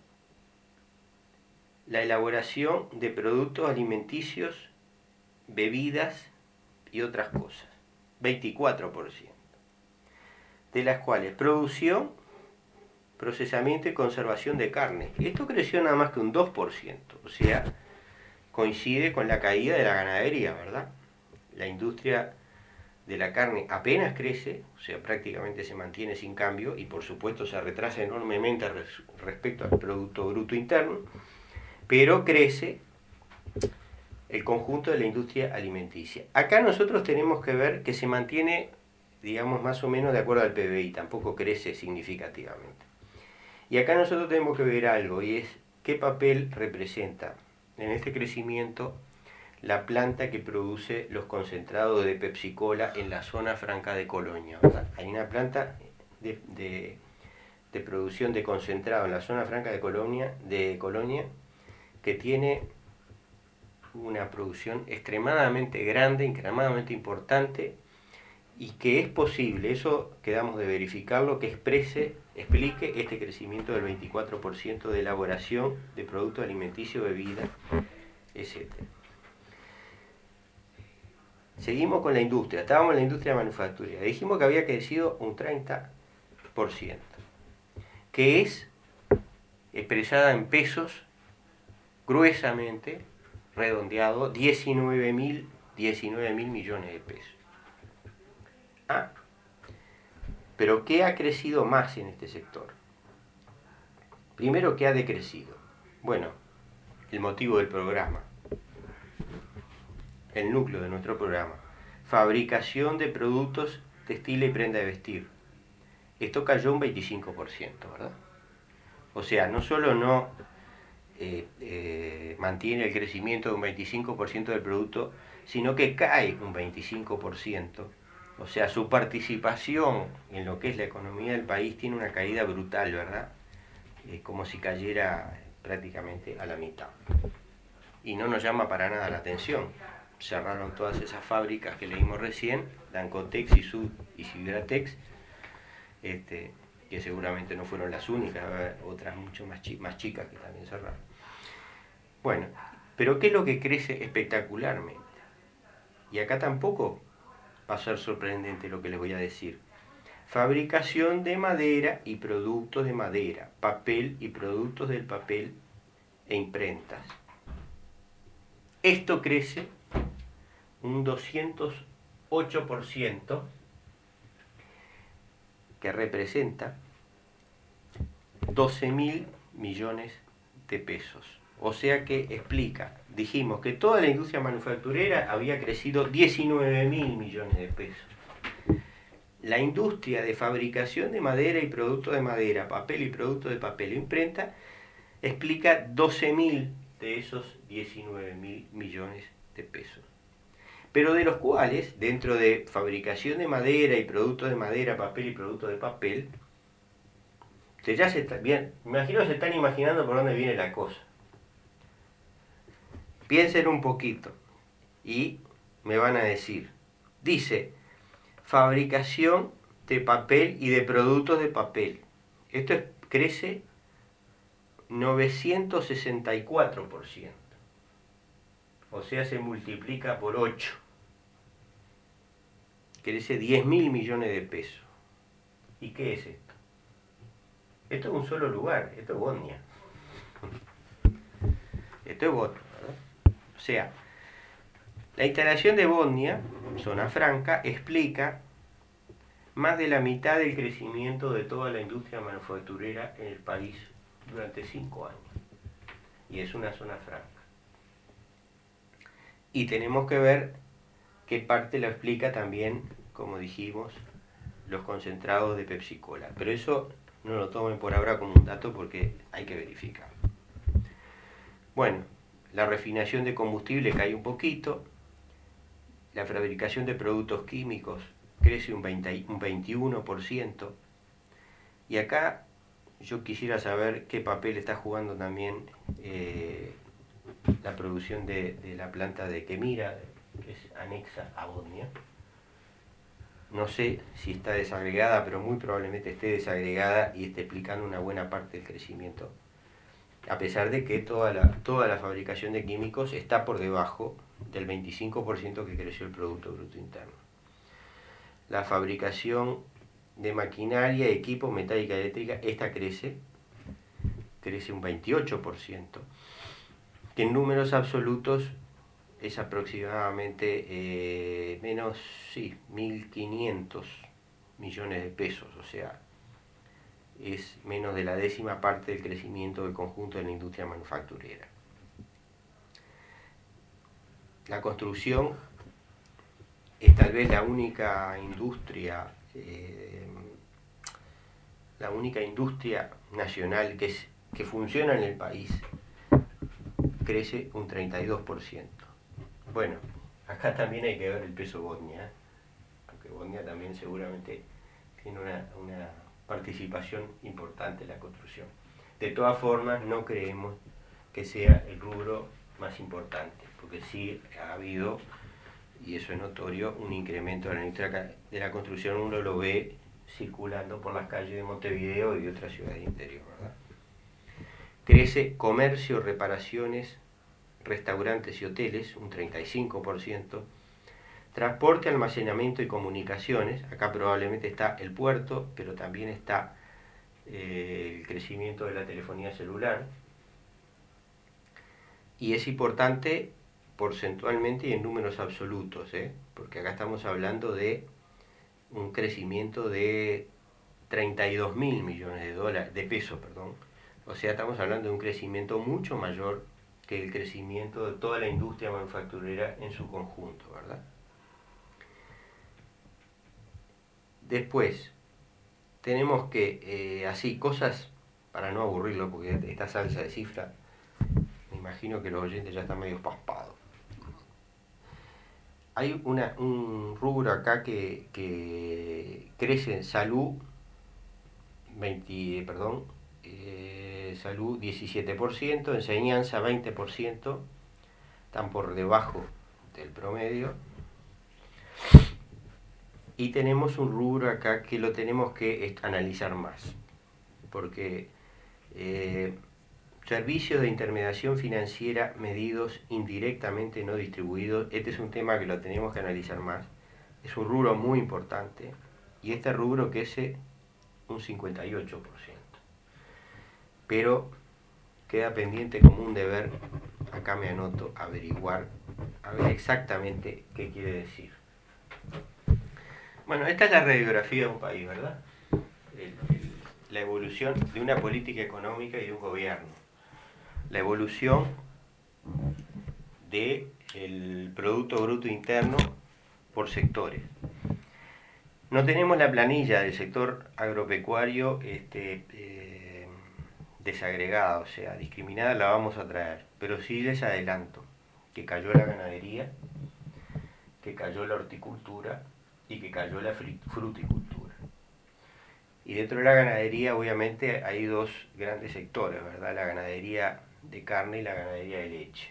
la elaboración de productos alimenticios, bebidas y otras cosas. veinticuatro por ciento. De las cuales producción, procesamiento y conservación de carne. Esto creció nada más que un dos por ciento. O sea, coincide con la caída de la ganadería, ¿verdad? La industria de la carne apenas crece, o sea, prácticamente se mantiene sin cambio y por supuesto se retrasa enormemente res- respecto al Producto Bruto Interno, pero crece el conjunto de la industria alimenticia. Acá nosotros tenemos que ver que se mantiene, digamos, más o menos de acuerdo al P B I, tampoco crece significativamente. Y acá nosotros tenemos que ver algo, y es qué papel representa en este crecimiento la planta que produce los concentrados de Pepsi Cola en la zona franca de Colonia, ¿verdad? Hay una planta de, de, de producción de concentrado en la zona franca de Colonia, de Colonia que tiene una producción extremadamente grande, extremadamente importante, y que es posible, eso quedamos de verificarlo, que exprese, explique este crecimiento del veinticuatro por ciento de elaboración de productos alimenticios, bebidas, etcétera. Seguimos con la industria, estábamos en la industria manufacturera, dijimos que había crecido un treinta por ciento, que es expresada en pesos, gruesamente, redondeado, diecinueve mil millones de pesos. Ah, pero ¿qué ha crecido más en este sector? Primero, ¿qué ha decrecido? Bueno, el motivo del programa, el núcleo de nuestro programa, fabricación de productos textiles y prenda de vestir. Esto cayó un veinticinco por ciento, ¿verdad? O sea, no solo no eh, eh, mantiene el crecimiento de un veinticinco por ciento del producto, sino que cae un veinticinco por ciento. O sea, su participación en lo que es la economía del país tiene una caída brutal, ¿verdad? Es como si cayera prácticamente a la mitad. Y no nos llama para nada la atención. Cerraron todas esas fábricas que leímos recién, Dancotex y Sud y Sidratex, este, que seguramente no fueron las únicas, otras mucho más, chi- más chicas que también cerraron. Bueno, pero ¿qué es lo que crece espectacularmente? Y acá tampoco va a ser sorprendente lo que les voy a decir. Fabricación de madera y productos de madera, papel y productos del papel e imprentas. Esto crece un doscientos ocho por ciento, que representa doce mil millones de pesos. O sea que explica, dijimos que toda la industria manufacturera había crecido diecinueve mil millones de pesos. La industria de fabricación de madera y productos de madera, papel y productos de papel e imprenta, explica doce mil de esos diecinueve mil millones de pesos. Pero de los cuales, dentro de fabricación de madera y productos de madera, papel y productos de papel, se ya se está, bien, me imagino que se están imaginando por dónde viene la cosa. Piensen un poquito y me van a decir, dice, fabricación de papel y de productos de papel. Esto es, crece novecientos sesenta y cuatro por ciento. O sea, se multiplica por ocho. Crece diez mil millones de pesos. ¿Y qué es esto? Esto es un solo lugar, esto es Bosnia. Esto es Bosnia, ¿verdad? O sea, la instalación de Bosnia, zona franca, explica más de la mitad del crecimiento de toda la industria manufacturera en el país durante cinco años. Y es una zona franca. Y tenemos que ver qué parte lo explica también, como dijimos, los concentrados de Pepsi Cola. Pero eso no lo tomen por ahora como un dato porque hay que verificar. Bueno, la refinación de combustible cae un poquito. La fabricación de productos químicos crece un, veinte, un veintiuno por ciento. Y acá yo quisiera saber qué papel está jugando también eh, la producción de, de la planta de Quemira, que es anexa a Bodnia. No sé si está desagregada, pero muy probablemente esté desagregada y esté explicando una buena parte del crecimiento. A pesar de que toda la, toda la fabricación de químicos está por debajo del veinticinco por ciento que creció el Producto Bruto Interno. La fabricación de maquinaria, equipo, metálica y eléctrica, esta crece, crece un veintiocho por ciento, que en números absolutos es aproximadamente eh, menos, sí, mil quinientos millones de pesos, o sea, es menos de la décima parte del crecimiento del conjunto de la industria manufacturera. La construcción es tal vez la única industria, eh, la única industria nacional que, es, que funciona en el país, crece un treinta y dos por ciento. Bueno, acá también hay que ver el peso Bodnia, ¿eh? Porque Bodnia también seguramente tiene una, una participación importante en la construcción. De todas formas, no creemos que sea el rubro más importante, porque sí ha habido, y eso es notorio, un incremento de la industria de la construcción. Uno lo ve circulando por las calles de Montevideo y de otras ciudades del interior, ¿verdad? Crece comercio, reparaciones, restaurantes y hoteles, un treinta y cinco por ciento. Transporte, almacenamiento y comunicaciones, acá probablemente está el puerto, pero también está eh, el crecimiento de la telefonía celular. Y es importante porcentualmente y en números absolutos, ¿eh? Porque acá estamos hablando de un crecimiento de treinta y dos mil millones de dólares, de pesos, perdón. O sea, estamos hablando de un crecimiento mucho mayor que el crecimiento de toda la industria manufacturera en su conjunto, ¿verdad? Después, tenemos que, eh, así, cosas, para no aburrirlo, porque esta salsa de cifra, me imagino que los oyentes ya están medio paspados. Hay una, un rubro acá que, que crece en salud, veinte, perdón, eh, salud diecisiete por ciento, enseñanza veinte por ciento, están por debajo del promedio. Y tenemos un rubro acá que lo tenemos que analizar más, porque eh, servicios de intermediación financiera medidos indirectamente no distribuidos, este es un tema que lo tenemos que analizar más, es un rubro muy importante, y este rubro crece un cincuenta y ocho por ciento. Pero queda pendiente como un deber, acá me anoto, averiguar, a ver exactamente qué quiere decir. Bueno, esta es la radiografía de un país, ¿verdad? El, el, la evolución de una política económica y de un gobierno. La evolución del Producto Bruto Interno por sectores. No tenemos la planilla del sector agropecuario este, eh, desagregada, o sea, discriminada, la vamos a traer. Pero sí les adelanto que cayó la ganadería, que cayó la horticultura y que cayó la fruticultura. Y dentro de la ganadería, obviamente, hay dos grandes sectores, ¿verdad? La ganadería de carne y la ganadería de leche.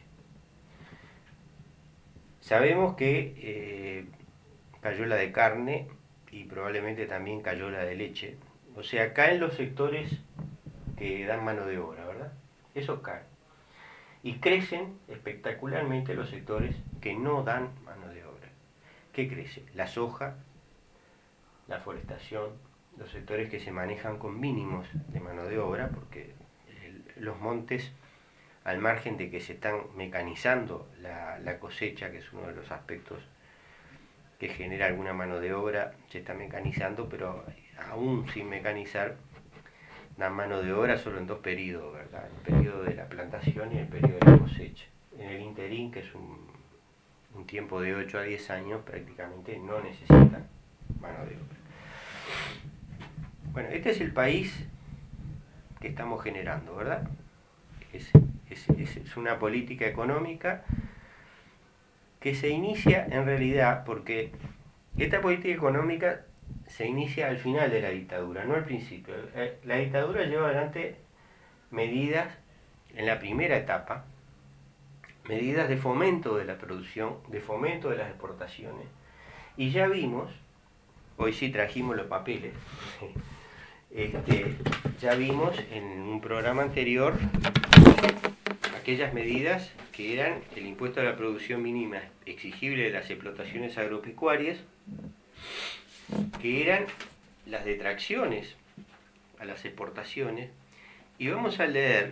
Sabemos que eh, cayó la de carne y probablemente también cayó la de leche. O sea, caen los sectores que dan mano de obra, ¿verdad? Esos caen. Y crecen espectacularmente los sectores que no dan mano de obra. ¿Qué crece? La soja, la forestación, los sectores que se manejan con mínimos de mano de obra, porque el, los montes, al margen de que se están mecanizando la, la cosecha, que es uno de los aspectos que genera alguna mano de obra, se está mecanizando, pero aún sin mecanizar, dan mano de obra solo en dos periodos, ¿verdad? El periodo de la plantación y el periodo de la cosecha. En el interín, que es un, un tiempo de ocho a diez años prácticamente no necesitan mano de obra. Bueno, este es el país que estamos generando, ¿verdad? Es, es, es, es una política económica que se inicia en realidad porque esta política económica se inicia al final de la dictadura, no al principio. La dictadura lleva adelante medidas en la primera etapa, medidas de fomento de la producción, de fomento de las exportaciones, y ya vimos, hoy sí trajimos los papeles, este, ya vimos en un programa anterior aquellas medidas que eran el impuesto a la producción mínima exigible de las explotaciones agropecuarias, que eran las detracciones a las exportaciones, y vamos a leer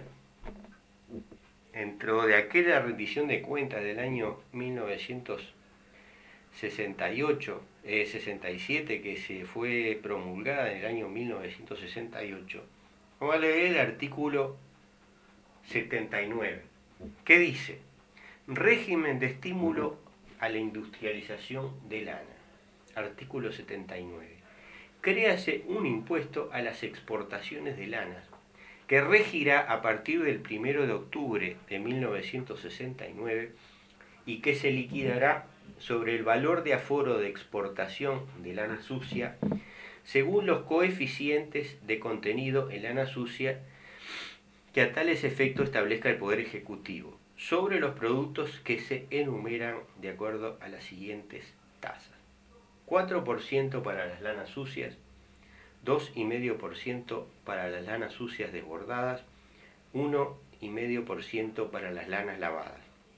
dentro de aquella rendición de cuentas del año mil novecientos sesenta y ocho, eh, sesenta y siete, que se fue promulgada en el año mil novecientos sesenta y ocho, vamos a leer el artículo setenta y nueve, que dice: régimen de estímulo a la industrialización de lana. Artículo setenta y nueve. Créase un impuesto a las exportaciones de lanas, que regirá a partir del primero de octubre de mil novecientos sesenta y nueve y que se liquidará sobre el valor de aforo de exportación de lana sucia según los coeficientes de contenido en lana sucia que a tales efectos establezca el Poder Ejecutivo, sobre los productos que se enumeran de acuerdo a las siguientes tasas: cuatro por ciento para las lanas sucias, dos coma cinco por ciento para las lanas sucias desbordadas, uno coma cinco por ciento para las lanas lavadas.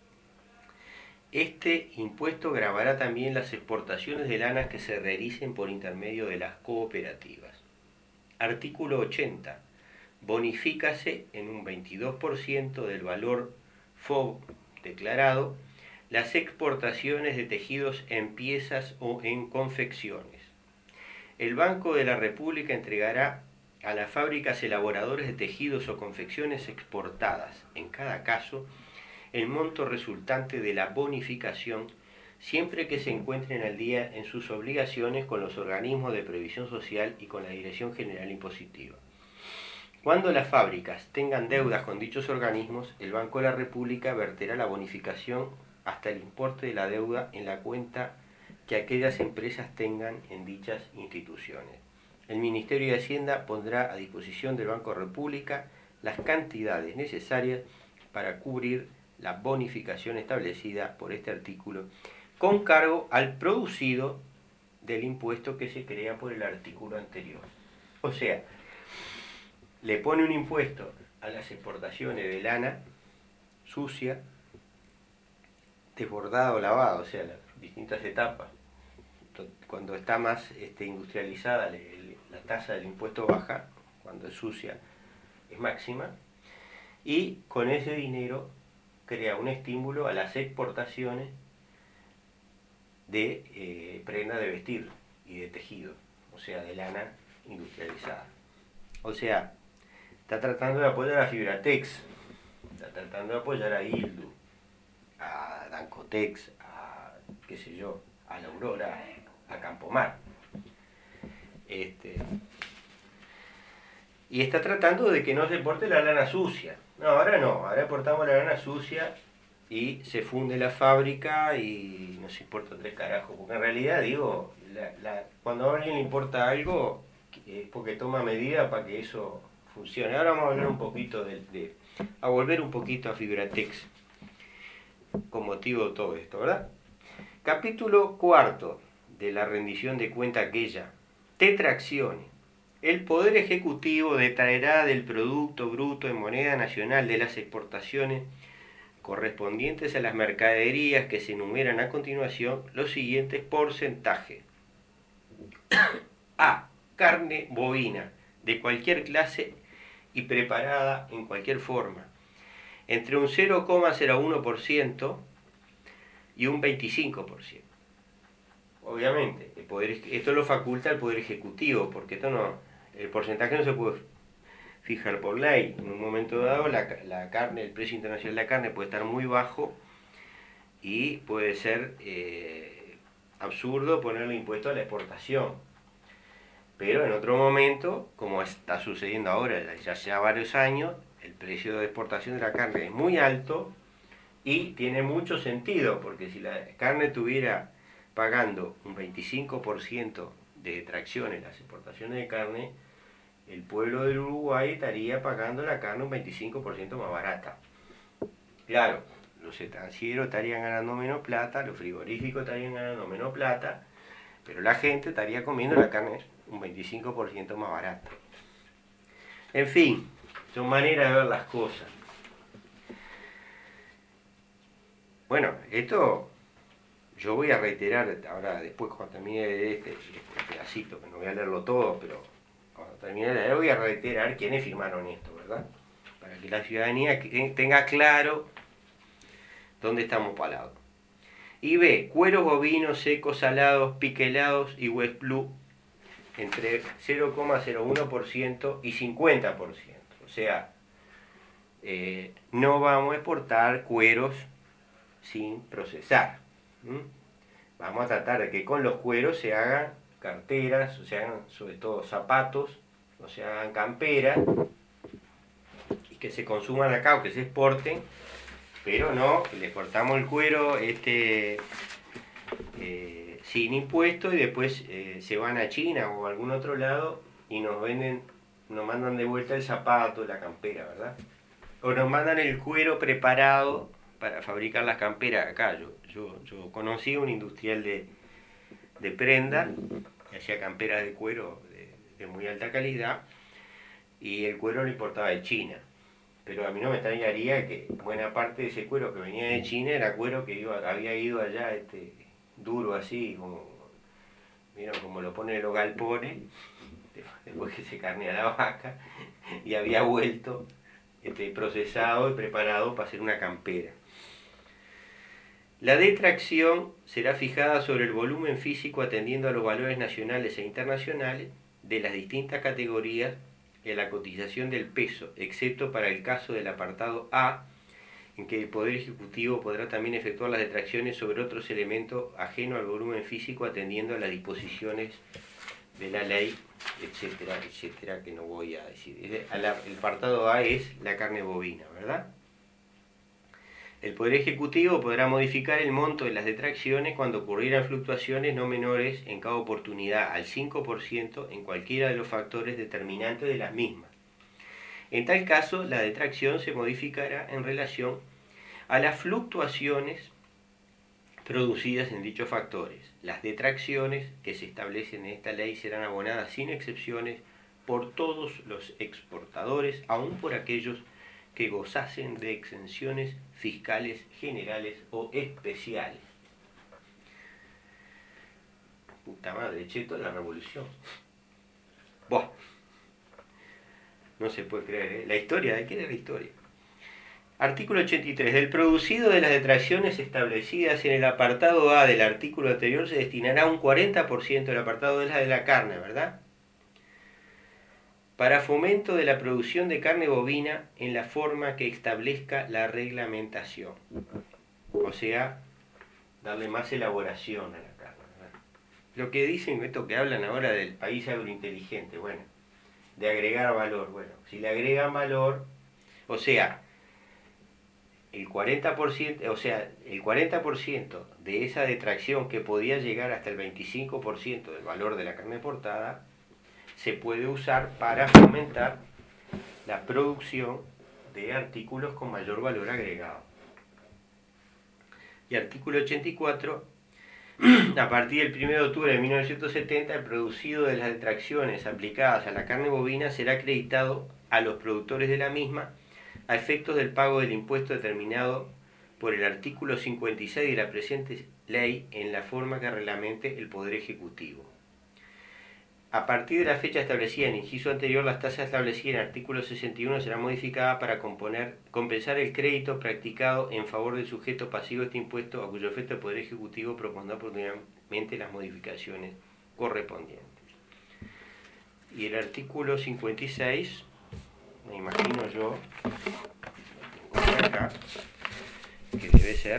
Este impuesto gravará también las exportaciones de lanas que se realicen por intermedio de las cooperativas. Artículo ochenta. Bonifícase en un veintidós por ciento del valor F O B declarado las exportaciones de tejidos en piezas o en confecciones. El Banco de la República entregará a las fábricas elaboradores de tejidos o confecciones exportadas, en cada caso, el monto resultante de la bonificación, siempre que se encuentren al día en sus obligaciones con los organismos de previsión social y con la Dirección General Impositiva. Cuando las fábricas tengan deudas con dichos organismos, el Banco de la República verterá la bonificación hasta el importe de la deuda en la cuenta que aquellas empresas tengan en dichas instituciones. El Ministerio de Hacienda pondrá a disposición del Banco de la República las cantidades necesarias para cubrir la bonificación establecida por este artículo, con cargo al producido del impuesto que se crea por el artículo anterior. O sea, le pone un impuesto a las exportaciones de lana sucia, desbordada o lavada, o sea, las distintas etapas. Cuando está más este, industrializada, la tasa del impuesto baja; cuando es sucia, es máxima. Y con ese dinero crea un estímulo a las exportaciones de eh, prenda de vestir y de tejido, o sea, de lana industrializada. O sea, está tratando de apoyar a Fibratex, está tratando de apoyar a Ildu, a Dancotex, a qué sé yo, a la Aurora, a Campomar. Este, y está tratando de que no se exporte la lana sucia. No, ahora no, ahora exportamos la lana sucia y se funde la fábrica y no se importa tres carajos. Porque en realidad, digo, la, la, cuando a alguien le importa algo, es porque toma medidas para que eso funcione. Ahora vamos a hablar un poquito de, de a volver un poquito a Fibratex con motivo de todo esto, ¿verdad? Capítulo cuarto de la rendición de cuenta aquella. Tetracciones. El Poder Ejecutivo detraerá del Producto Bruto en moneda nacional de las exportaciones correspondientes a las mercaderías que se enumeran a continuación los siguientes porcentajes. A. Carne bovina de cualquier clase y preparada en cualquier forma, entre un cero coma cero uno por ciento y un veinticinco por ciento. Obviamente, el poder, esto lo faculta el Poder Ejecutivo, porque esto no, el porcentaje no se puede fijar por ley. En un momento dado, la, la carne, el precio internacional de la carne puede estar muy bajo y puede ser eh, absurdo ponerle impuesto a la exportación. Pero en otro momento, como está sucediendo ahora, ya hace varios años, el precio de exportación de la carne es muy alto y tiene mucho sentido, porque si la carne estuviera pagando un veinticinco por ciento de detracción en las exportaciones de carne, el pueblo del Uruguay estaría pagando la carne un veinticinco por ciento más barata. Claro, los estancieros estarían ganando menos plata, los frigoríficos estarían ganando menos plata, pero la gente estaría comiendo la carne un veinticinco por ciento más barata. En fin, son maneras de ver las cosas. Bueno, esto yo voy a reiterar ahora, después cuando termine de este, este pedacito, que no voy a leerlo todo, pero cuando termine de leer voy a reiterar quiénes firmaron esto, ¿verdad? Para que la ciudadanía tenga claro dónde estamos parados. Y B, cueros bovinos secos, salados, piquelados y West Blue entre cero coma cero uno por ciento y cincuenta por ciento. O sea, eh, no vamos a exportar cueros sin procesar. ¿Mm? Vamos a tratar de que con los cueros se hagan carteras, o se hagan sobre todo zapatos, o se hagan camperas, y que se consuman acá o que se exporten, pero no que le exportamos el cuero este eh, sin impuesto y después eh, se van a China o a algún otro lado y nos venden, nos mandan de vuelta el zapato, la campera, ¿verdad? O nos mandan el cuero preparado para fabricar las camperas acá. Yo, yo, yo conocí un industrial de, de prenda que hacía camperas de cuero de, de muy alta calidad y el cuero lo importaba de China. Pero a mí no me extrañaría que buena parte de ese cuero que venía de China era cuero que iba, había ido allá este, duro así, como, ¿vieron? Como lo ponen los galpones, después que se carnea la vaca, y había vuelto este, procesado y preparado para hacer una campera. La detracción será fijada sobre el volumen físico atendiendo a los valores nacionales e internacionales de las distintas categorías en la cotización del peso, excepto para el caso del apartado A, en que el Poder Ejecutivo podrá también efectuar las detracciones sobre otros elementos ajenos al volumen físico atendiendo a las disposiciones de la ley, etcétera, etcétera, que no voy a decir. El apartado A es la carne bovina, ¿verdad? El Poder Ejecutivo podrá modificar el monto de las detracciones cuando ocurrieran fluctuaciones no menores en cada oportunidad al cinco por ciento en cualquiera de los factores determinantes de las mismas. En tal caso, la detracción se modificará en relación a las fluctuaciones producidas en dichos factores. Las detracciones que se establecen en esta ley serán abonadas sin excepciones por todos los exportadores, aun por aquellos que gozasen de exenciones fiscales generales o especiales. Puta madre, cheto, la revolución. Buah. No se puede creer, ¿eh? La historia, ¿de qué era la historia? Artículo ochenta y tres. Del producido de las detracciones establecidas en el apartado A del artículo anterior se destinará un cuarenta por ciento del apartado de la de la carne, ¿verdad? Para fomento de la producción de carne bovina en la forma que establezca la reglamentación. O sea, darle más elaboración a la carne, ¿verdad? Lo que dicen, esto que hablan ahora del país agrointeligente, bueno, de agregar valor. Bueno, si le agregan valor, o sea, el cuarenta por ciento, o sea, el cuarenta por ciento de esa detracción que podía llegar hasta el veinticinco por ciento del valor de la carne exportada, se puede usar para fomentar la producción de artículos con mayor valor agregado. Y artículo ochenta y cuatro, a partir del primero de octubre de mil novecientos setenta, el producido de las detracciones aplicadas a la carne bovina será acreditado a los productores de la misma a efectos del pago del impuesto determinado por el artículo cincuenta y seis de la presente ley en la forma que reglamente el Poder Ejecutivo. A partir de la fecha establecida en el inciso anterior, las tasas establecidas en el artículo sesenta y uno serán modificadas para componer, compensar el crédito practicado en favor del sujeto pasivo de este impuesto, a cuyo efecto el Poder Ejecutivo propondrá oportunamente las modificaciones correspondientes. Y el artículo cincuenta y seis, me imagino yo, acá, que debe ser el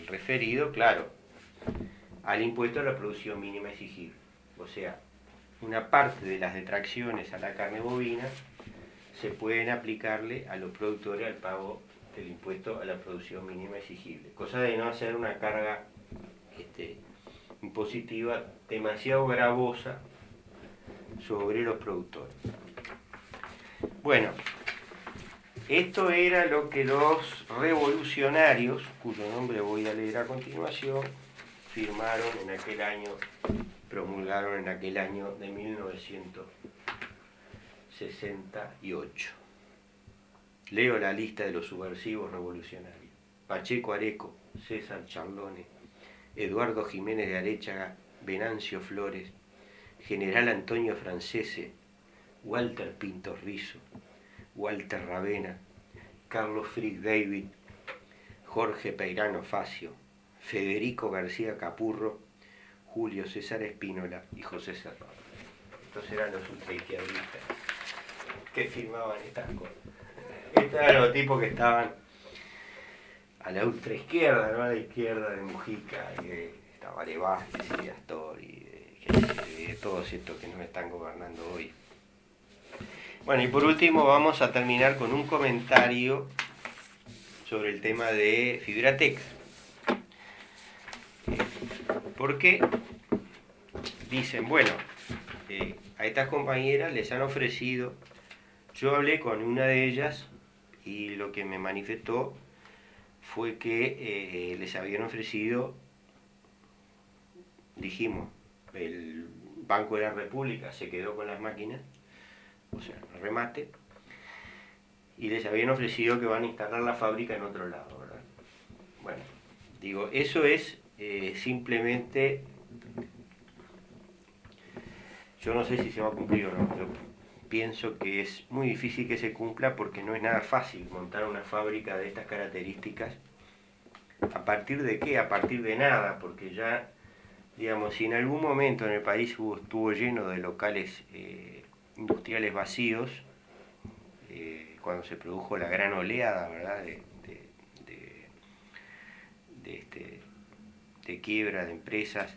referido, claro, al impuesto a la producción mínima exigible. O sea, una parte de las detracciones a la carne bovina se pueden aplicarle a los productores al pago del impuesto a la producción mínima exigible. Cosa de no hacer una carga este, impositiva demasiado gravosa sobre los productores. Bueno, esto era lo que los revolucionarios, cuyo nombre voy a leer a continuación, firmaron en aquel año, promulgaron en aquel año de mil novecientos sesenta y ocho. Leo la lista de los subversivos revolucionarios: Pacheco Areco, César Charlone, Eduardo Jiménez de Aréchaga, Venancio Flores, General Antonio Francese, Walter Pinto Rizo, Walter Ravena, Carlos Frick David, Jorge Peirano Facio, Federico García Capurro, Julio César Espínola y José Serrano. Estos eran los ultraizquierdistas que firmaban estas cosas. Estos eran los tipos que estaban a la ultraizquierda, no a la izquierda de Mujica, y de, estaba Levastis y de Astor y de, de todos estos que nos están gobernando hoy. Bueno, y por último vamos a terminar con un comentario sobre el tema de Fibratex. Porque dicen, bueno, eh, a estas compañeras les han ofrecido, yo hablé con una de ellas y lo que me manifestó fue que eh, les habían ofrecido, dijimos, el Banco de la República se quedó con las máquinas, o sea, el remate, y les habían ofrecido que van a instalar la fábrica en otro lado, ¿verdad? Bueno, digo, eso es eh, simplemente, yo no sé si se va a cumplir o no, yo pienso que es muy difícil que se cumpla porque no es nada fácil montar una fábrica de estas características. ¿A partir de qué? A partir de nada, porque ya, digamos, si en algún momento en el país hubo, estuvo lleno de locales eh, industriales vacíos, eh, cuando se produjo la gran oleada, ¿verdad?, de, de, de, de, este, de quiebra de empresas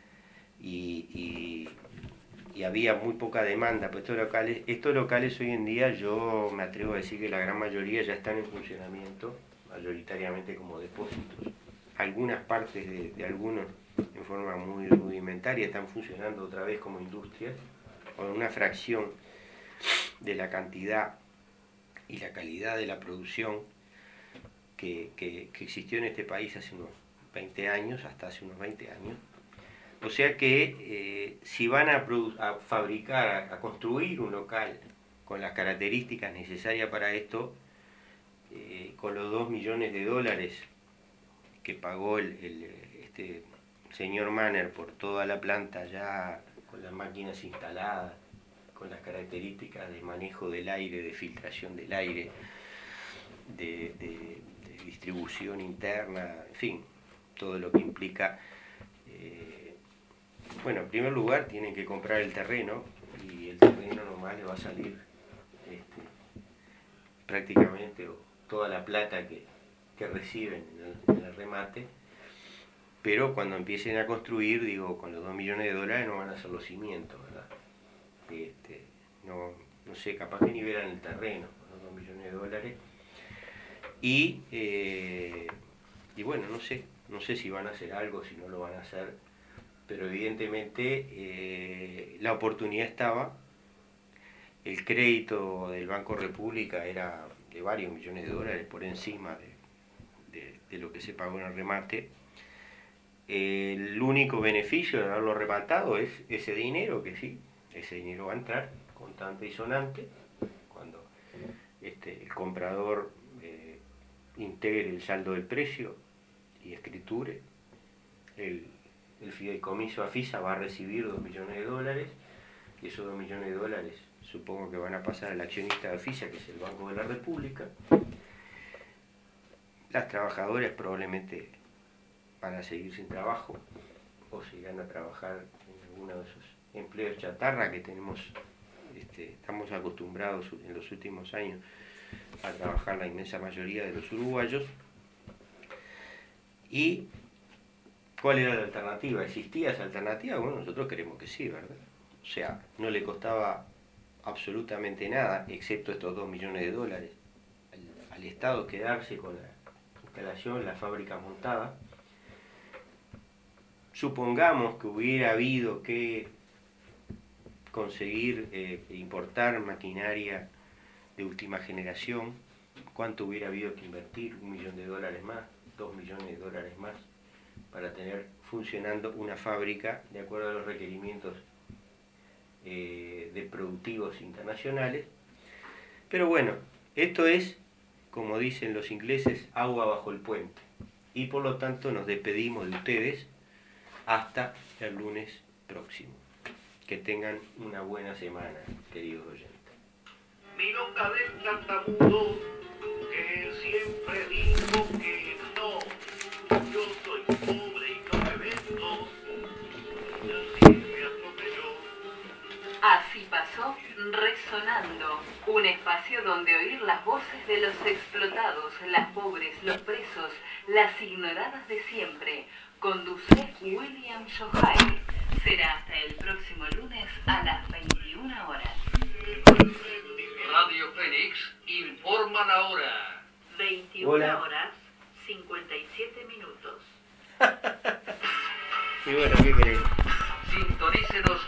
y, y, y había muy poca demanda por estos locales. Estos locales hoy en día yo me atrevo a decir que la gran mayoría ya están en funcionamiento, mayoritariamente como depósitos. Algunas partes de, de algunos en forma muy rudimentaria están funcionando otra vez como industrias, con una fracción de la cantidad y la calidad de la producción que, que, que existió en este país hace unos veinte años, hasta hace unos veinte años. O sea que eh, si van a, a fabricar, a, a construir un local con las características necesarias para esto, eh, con los dos millones de dólares que pagó el, el, este señor Manner por toda la planta ya con las máquinas instaladas, con las características de manejo del aire, de filtración del aire, de, de, de distribución interna, en fin, todo lo que implica. Eh, bueno, en primer lugar tienen que comprar el terreno y el terreno nomás le va a salir este, prácticamente toda la plata que, que reciben en el, en el remate, pero cuando empiecen a construir, digo, con los dos millones de dólares no van a hacer los cimientos, ¿verdad? Este, no, no sé, capaz que nivelan el terreno con los dos millones de dólares y, eh, y bueno, no sé, no sé si van a hacer algo, si no lo van a hacer, pero evidentemente eh, la oportunidad estaba, el crédito del Banco República era de varios millones de dólares por encima de, de, de lo que se pagó en el remate. El único beneficio de haberlo rematado es ese dinero, que sí, ese dinero va a entrar contante y sonante cuando este, el comprador eh, integre el saldo del precio y escriture. El, el fideicomiso AFISA va a recibir dos millones de dólares y esos dos millones de dólares supongo que van a pasar al accionista de AFISA, que es el Banco de la República. Las trabajadoras probablemente van a seguir sin trabajo o se irán a trabajar en alguno de esos empleos chatarra que tenemos, este, estamos acostumbrados en los últimos años a trabajar la inmensa mayoría de los uruguayos. Y ¿Cuál era la alternativa? ¿Existía esa alternativa? Bueno, nosotros creemos que sí, ¿verdad? O sea, no le costaba absolutamente nada, excepto estos dos millones de dólares, al, al Estado quedarse con la instalación, la fábrica montada. Supongamos que hubiera habido que conseguir eh, importar maquinaria de última generación, ¿cuánto hubiera habido que invertir? Un millón de dólares más, dos millones de dólares más, para tener funcionando una fábrica de acuerdo a los requerimientos eh, de productivos internacionales. Pero bueno, esto es, como dicen los ingleses, agua bajo el puente. Y por lo tanto nos despedimos de ustedes hasta el lunes próximo. Que tengan una buena semana, queridos oyentes. Milonga del tartamudo, que siempre dijo que no. Yo soy pobre y no me vendo. Así me atropelló. Así pasó Resonando, un espacio donde oír las voces de los explotados, las pobres, los presos, las ignoradas de siempre. Conduce William Shohai. Será hasta el próximo lunes a las veintiuna horas. Radio Fénix informa la hora. veintiuna Hola. horas, cincuenta y siete minutos. Y bueno, ¿qué querés? Sintonícenos